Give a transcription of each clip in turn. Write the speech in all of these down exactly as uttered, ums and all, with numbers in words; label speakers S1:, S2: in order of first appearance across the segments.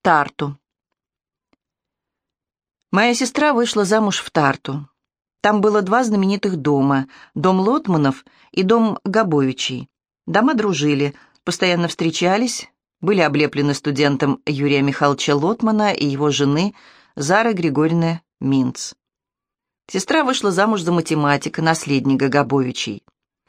S1: Тарту. Моя сестра вышла замуж в Тарту. Там было два знаменитых дома: дом Лотманов и дом Габовичей. Дома дружили, постоянно встречались, были облеплены студентом Юрия Михайловича Лотмана и его жены Зары Григорьевны Минц. Сестра вышла замуж за математика, наследника Габовичей.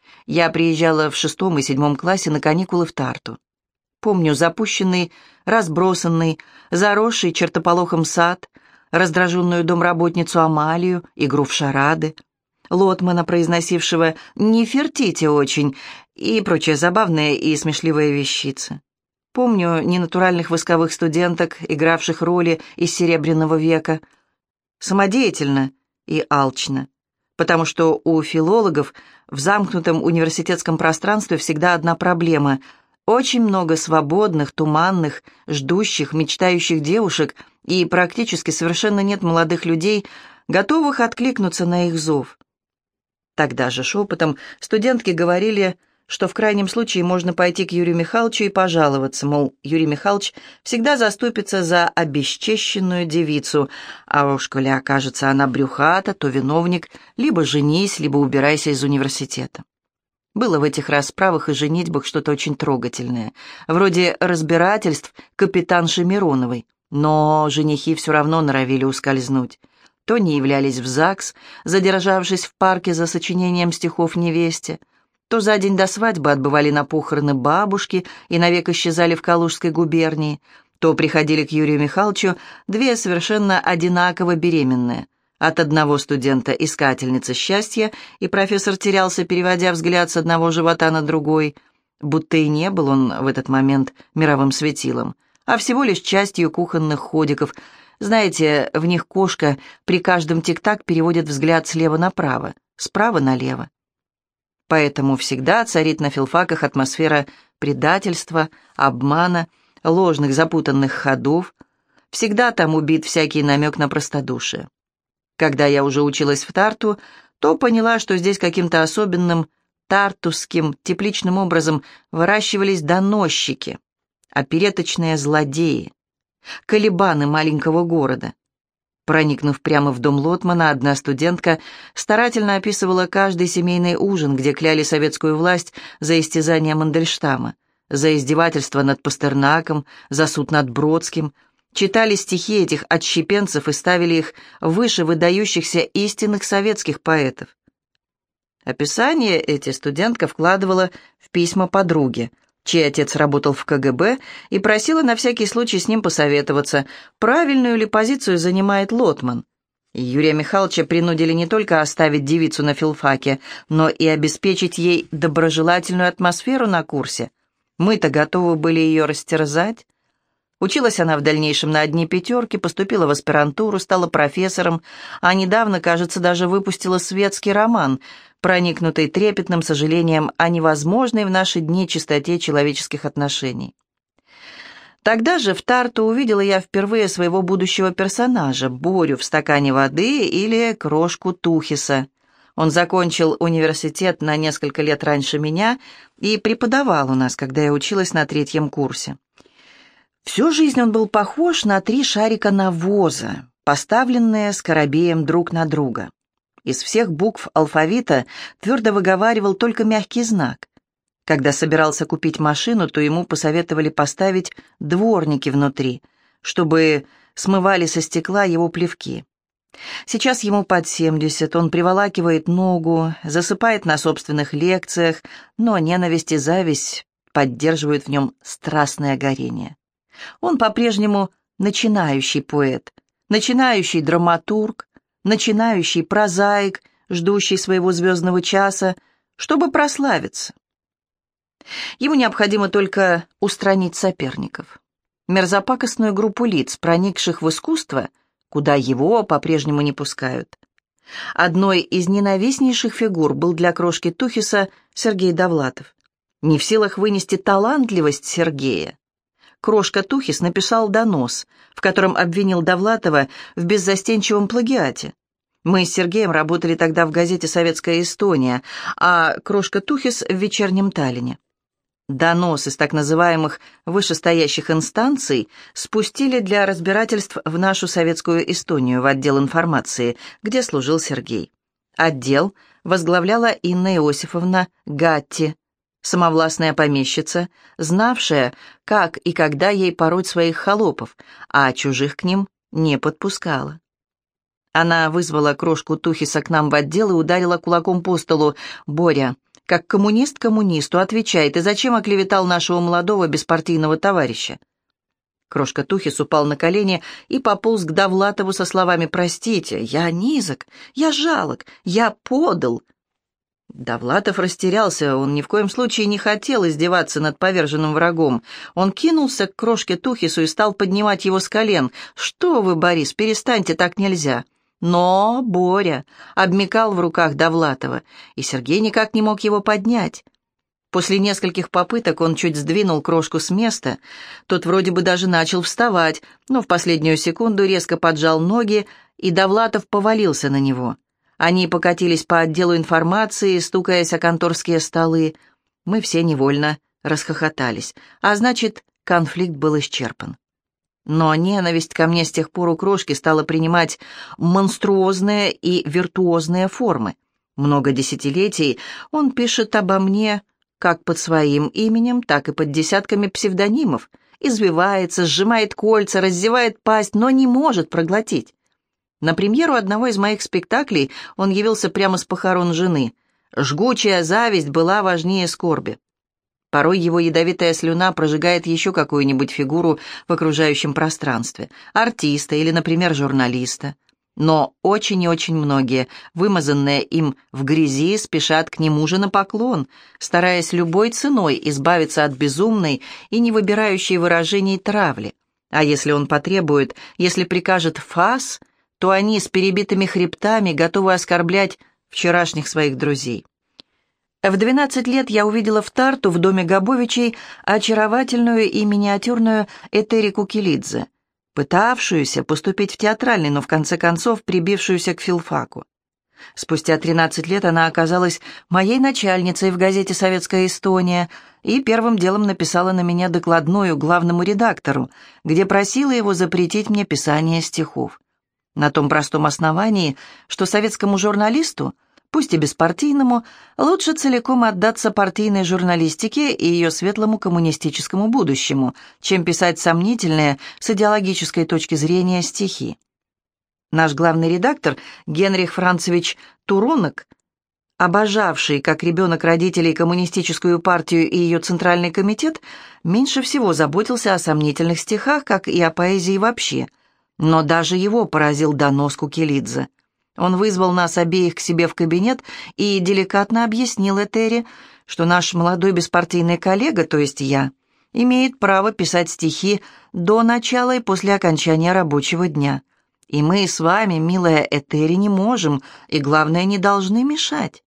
S1: Я приезжала в шестом и седьмом классе на каникулы в Тарту. Помню запущенный, разбросанный, заросший чертополохом сад, раздраженную домработницу Амалию, игру в шарады, Лотмана, произносившего «не фертите очень» и прочие забавные и смешливые вещицы. Помню ненатуральных восковых студенток, игравших роли из Серебряного века, самодеятельно и алчно, потому что у филологов в замкнутом университетском пространстве всегда одна проблема — очень много свободных, туманных, ждущих, мечтающих девушек, и практически совершенно нет молодых людей, готовых откликнуться на их зов. Тогда же шепотом студентки говорили, что в крайнем случае можно пойти к Юрию Михайловичу и пожаловаться, мол, Юрий Михайлович всегда заступится за обесчещенную девицу, а уж коли окажется она брюхата, то виновник либо женись, либо убирайся из университета. Было в этих расправах и женитьбах что-то очень трогательное, вроде разбирательств капитанши Мироновой, но женихи все равно норовили ускользнуть. То не являлись в ЗАГС, задержавшись в парке за сочинением стихов невесте, то за день до свадьбы отбывали на похороны бабушки и навек исчезали в Калужской губернии, то приходили к Юрию Михайловичу две совершенно одинаково беременные. От одного студента искательница счастья, и профессор терялся, переводя взгляд с одного живота на другой, будто и не был он в этот момент мировым светилом, а всего лишь частью кухонных ходиков. Знаете, в них кошка при каждом тик-так переводит взгляд слева направо, справа налево. Поэтому всегда царит на филфаках атмосфера предательства, обмана, ложных запутанных ходов. Всегда там убит всякий намек на простодушие. Когда я уже училась в Тарту, то поняла, что здесь каким-то особенным тартусским тепличным образом выращивались доносчики, опереточные злодеи, колебаны маленького города. Проникнув прямо в дом Лотмана, одна студентка старательно описывала каждый семейный ужин, где кляли советскую власть за истязание Мандельштама, за издевательство над Пастернаком, за суд над Бродским, читали стихи этих отщепенцев и ставили их выше выдающихся истинных советских поэтов. Описание эти студентка вкладывала в письма подруге, чей отец работал в ка гэ бэ, и просила на всякий случай с ним посоветоваться, правильную ли позицию занимает Лотман. И Юрия Михайловича принудили не только оставить девицу на филфаке, но и обеспечить ей доброжелательную атмосферу на курсе. Мы-то готовы были ее растерзать. Училась она в дальнейшем на одни пятерки, поступила в аспирантуру, стала профессором, а недавно, кажется, даже выпустила светский роман, проникнутый трепетным сожалением о невозможной в наши дни чистоте человеческих отношений. Тогда же в Тарту увидела я впервые своего будущего персонажа, Борю в стакане воды или крошку Тухиса. Он закончил университет на несколько лет раньше меня и преподавал у нас, когда я училась на третьем курсе. Всю жизнь он был похож на три шарика навоза, поставленные скоробеем друг на друга. Из всех букв алфавита твердо выговаривал только мягкий знак. Когда собирался купить машину, то ему посоветовали поставить дворники внутри, чтобы смывали со стекла его плевки. Сейчас ему под семьдесят, он приволакивает ногу, засыпает на собственных лекциях, но ненависть и зависть поддерживают в нем страстное горение. Он по-прежнему начинающий поэт, начинающий драматург, начинающий прозаик, ждущий своего звездного часа, чтобы прославиться. Ему необходимо только устранить соперников, мерзопакостную группу лиц, проникших в искусство, куда его по-прежнему не пускают. Одной из ненавистнейших фигур был для крошки Тухиса Сергей Довлатов. Не в силах вынести талантливость Сергея, Крошка Тухис написал донос, в котором обвинил Довлатова в беззастенчивом плагиате. Мы с Сергеем работали тогда в газете «Советская Эстония», а Крошка Тухис в «Вечернем Таллине». Донос из так называемых вышестоящих инстанций спустили для разбирательств в нашу советскую Эстонию, в отдел информации, где служил Сергей. Отдел возглавляла Инна Иосифовна Гатти, самовластная помещица, знавшая, как и когда ей пороть своих холопов, а чужих к ним не подпускала. Она вызвала крошку Тухиса к нам в отдел и ударила кулаком по столу. «Боря, как коммунист коммунисту, отвечай, ты зачем оклеветал нашего молодого беспартийного товарища?» Крошка Тухис упал на колени и пополз к Довлатову со словами: «Простите, я низок, я жалок, я подал». Довлатов растерялся, он ни в коем случае не хотел издеваться над поверженным врагом. Он кинулся к крошке Тухису и стал поднимать его с колен. «Что вы, Борис, перестаньте, так нельзя». Но Боря обмякал в руках Довлатова, и Сергей никак не мог его поднять. После нескольких попыток он чуть сдвинул крошку с места. Тот вроде бы даже начал вставать, но в последнюю секунду резко поджал ноги, и Довлатов повалился на него. Они покатились по отделу информации, стукаясь о конторские столы. Мы все невольно расхохотались, а значит, конфликт был исчерпан. Но ненависть ко мне с тех пор у крошки стала принимать монструозные и виртуозные формы. Много десятилетий он пишет обо мне как под своим именем, так и под десятками псевдонимов, извивается, сжимает кольца, раздевает пасть, но не может проглотить. На премьеру одного из моих спектаклей он явился прямо с похорон жены. Жгучая зависть была важнее скорби. Порой его ядовитая слюна прожигает еще какую-нибудь фигуру в окружающем пространстве, артиста или, например, журналиста. Но очень и очень многие, вымазанные им в грязи, спешат к нему же на поклон, стараясь любой ценой избавиться от безумной и не выбирающей выражений травли. А если он потребует, если прикажет фас, то они с перебитыми хребтами готовы оскорблять вчерашних своих друзей. В двенадцать лет я увидела в Тарту, в доме Габовичей, очаровательную и миниатюрную Этерику Килидзе, пытавшуюся поступить в театральный, но в конце концов прибившуюся к филфаку. Спустя тринадцать лет она оказалась моей начальницей в газете «Советская Эстония» и первым делом написала на меня докладную главному редактору, где просила его запретить мне писание стихов. На том простом основании, что советскому журналисту, пусть и беспартийному, лучше целиком отдаться партийной журналистике и ее светлому коммунистическому будущему, чем писать сомнительные с идеологической точки зрения стихи. Наш главный редактор Генрих Францевич Туронок, обожавший, как ребенок, родителей коммунистическую партию и ее центральный комитет, меньше всего заботился о сомнительных стихах, как и о поэзии вообще. Но даже его поразил донос Кукилидзе. Он вызвал нас обеих к себе в кабинет и деликатно объяснил Этере, что наш молодой беспартийный коллега, то есть я, имеет право писать стихи до начала и после окончания рабочего дня. И мы с вами, милая Этере, не можем, и, главное, не должны мешать.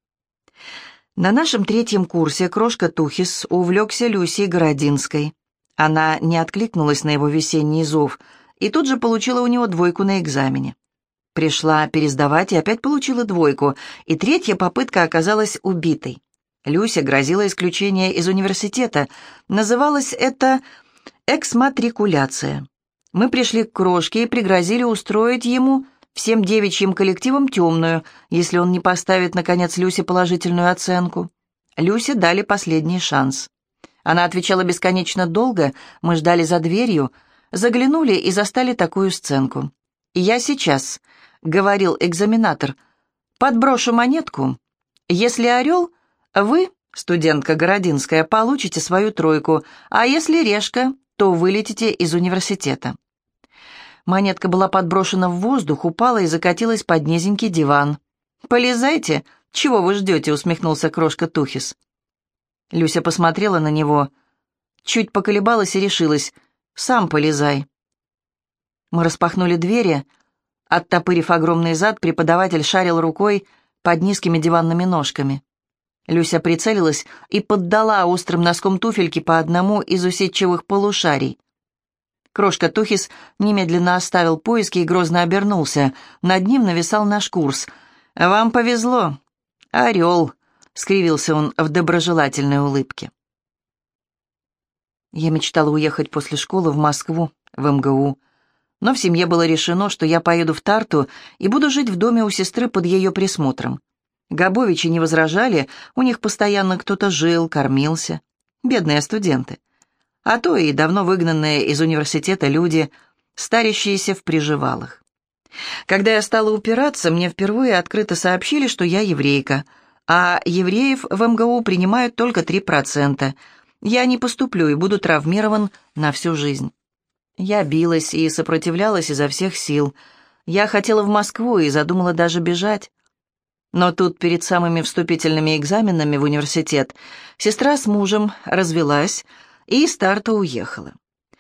S1: На нашем третьем курсе крошка Тухис увлекся Люсей Городинской. Она не откликнулась на его весенний зов и тут же получила у него двойку на экзамене. Пришла пересдавать и опять получила двойку, и третья попытка оказалась убитой. Люся грозила исключение из университета. Называлось это эксматрикуляция. Мы пришли к крошке и пригрозили устроить ему, всем девичьим коллективом, темную, если он не поставит, наконец, Люсе положительную оценку. Люсе дали последний шанс. Она отвечала бесконечно долго, мы ждали за дверью, заглянули и застали такую сценку. «Я сейчас», — говорил экзаменатор, — «подброшу монетку. Если орел, вы, студентка Городинская, получите свою тройку, а если решка, то вылетите из университета». Монетка была подброшена в воздух, упала и закатилась под низенький диван. «Полезайте, чего вы ждете?» — усмехнулся крошка Тухис. Люся посмотрела на него, чуть поколебалась и решилась: «Сам полезай». Мы распахнули двери. Оттопырив огромный зад, преподаватель шарил рукой под низкими диванными ножками. Люся прицелилась и поддала острым носком туфельки по одному из усидчивых полушарий. Крошка Тухис немедленно оставил поиски и грозно обернулся. Над ним нависал наш курс. «Вам повезло. Орел», — скривился он в доброжелательной улыбке. Я мечтала уехать после школы в Москву, в эм гэ у. Но в семье было решено, что я поеду в Тарту и буду жить в доме у сестры под ее присмотром. Габовичи не возражали, у них постоянно кто-то жил, кормился. Бедные студенты. А то и давно выгнанные из университета люди, старящиеся в приживалах. Когда я стала упираться, мне впервые открыто сообщили, что я еврейка, а евреев в эм гэ у принимают только три процента. Я не поступлю и буду травмирован на всю жизнь. Я билась и сопротивлялась изо всех сил. Я хотела в Москву и задумала даже бежать. Но тут, перед самыми вступительными экзаменами в университет, сестра с мужем развелась и из Тарту уехала.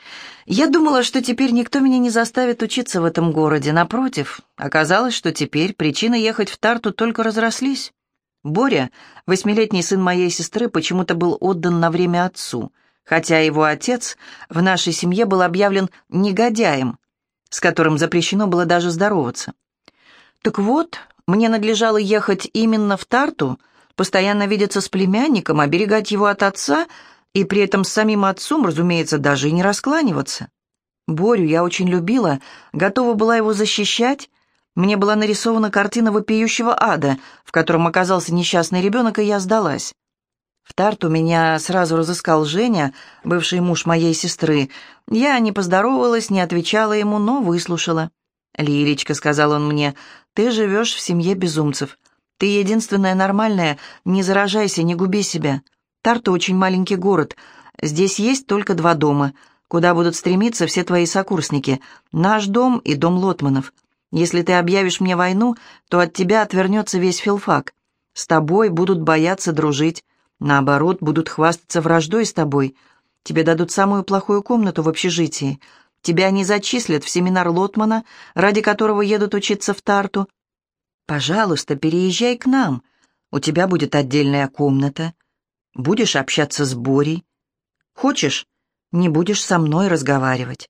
S1: Я думала, что теперь никто меня не заставит учиться в этом городе. Напротив, оказалось, что теперь причины ехать в Тарту только разрослись. Боря, восьмилетний сын моей сестры, почему-то был отдан на время отцу, хотя его отец в нашей семье был объявлен негодяем, с которым запрещено было даже здороваться. Так вот, мне надлежало ехать именно в Тарту, постоянно видеться с племянником, оберегать его от отца и при этом с самим отцом, разумеется, даже и не раскланиваться. Борю я очень любила, готова была его защищать. Мне была нарисована картина вопиющего ада, в котором оказался несчастный ребенок, и я сдалась. В Тарту меня сразу разыскал Женя, бывший муж моей сестры. Я не поздоровалась, не отвечала ему, но выслушала. «Лилечка», — сказал он мне, — «ты живешь в семье безумцев. Ты единственная нормальная, не заражайся, не губи себя. Тарту очень маленький город. Здесь есть только два дома, куда будут стремиться все твои сокурсники. Наш дом и дом Лотманов. Если ты объявишь мне войну, то от тебя отвернется весь филфак. С тобой будут бояться дружить. Наоборот, будут хвастаться враждой с тобой. Тебе дадут самую плохую комнату в общежитии. Тебя не зачислят в семинар Лотмана, ради которого едут учиться в Тарту. Пожалуйста, переезжай к нам. У тебя будет отдельная комната. Будешь общаться с Борей. Хочешь, не будешь со мной разговаривать».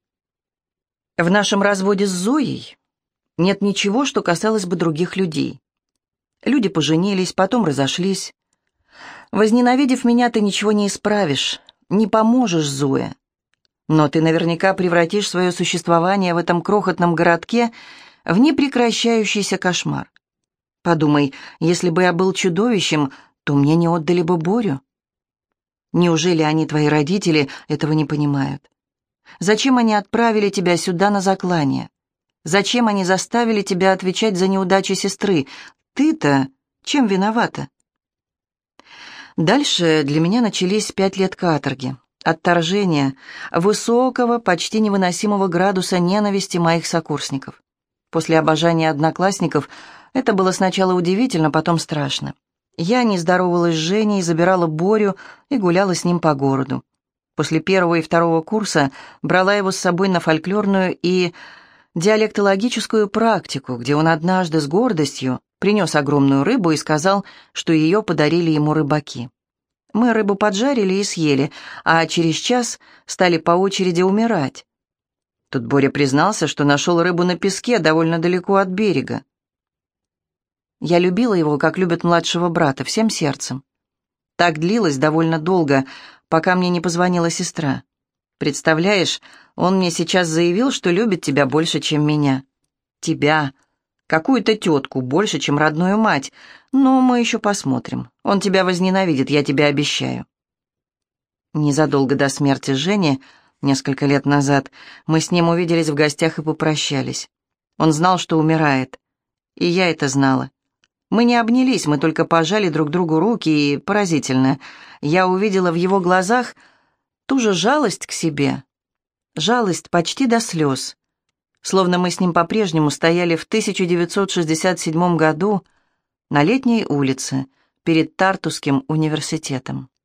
S1: В нашем разводе с Зоей нет ничего, что касалось бы других людей. Люди поженились, потом разошлись. Возненавидев меня, ты ничего не исправишь, не поможешь, Зоя. Но ты наверняка превратишь свое существование в этом крохотном городке в непрекращающийся кошмар. Подумай, если бы я был чудовищем, то мне не отдали бы Борю. Неужели они, твои родители, этого не понимают? Зачем они отправили тебя сюда на заклание? Зачем они заставили тебя отвечать за неудачи сестры? Ты-то чем виновата? Дальше для меня начались пять лет каторги. Отторжения, высокого, почти невыносимого градуса ненависти моих сокурсников. После обожания одноклассников это было сначала удивительно, потом страшно. Я не здоровалась с Женей, забирала Борю и гуляла с ним по городу. После первого и второго курса брала его с собой на фольклорную и диалектологическую практику, где он однажды с гордостью принес огромную рыбу и сказал, что ее подарили ему рыбаки. Мы рыбу поджарили и съели, а через час стали по очереди умирать. Тут Боря признался, что нашел рыбу на песке довольно далеко от берега. Я любила его, как любят младшего брата, всем сердцем. Так длилось довольно долго, пока мне не позвонила сестра. Представляешь, он мне сейчас заявил, что любит тебя больше, чем меня. Тебя, какую-то тетку, больше, чем родную мать. Но мы еще посмотрим. Он тебя возненавидит, я тебе обещаю. Незадолго до смерти Жени, несколько лет назад, мы с ним увиделись в гостях и попрощались. Он знал, что умирает. И я это знала. Мы не обнялись, мы только пожали друг другу руки, и поразительно, я увидела в его глазах ту же жалость к себе, жалость почти до слез, словно мы с ним по-прежнему стояли в тысяча девятьсот шестьдесят седьмом году на летней улице перед Тартусским университетом.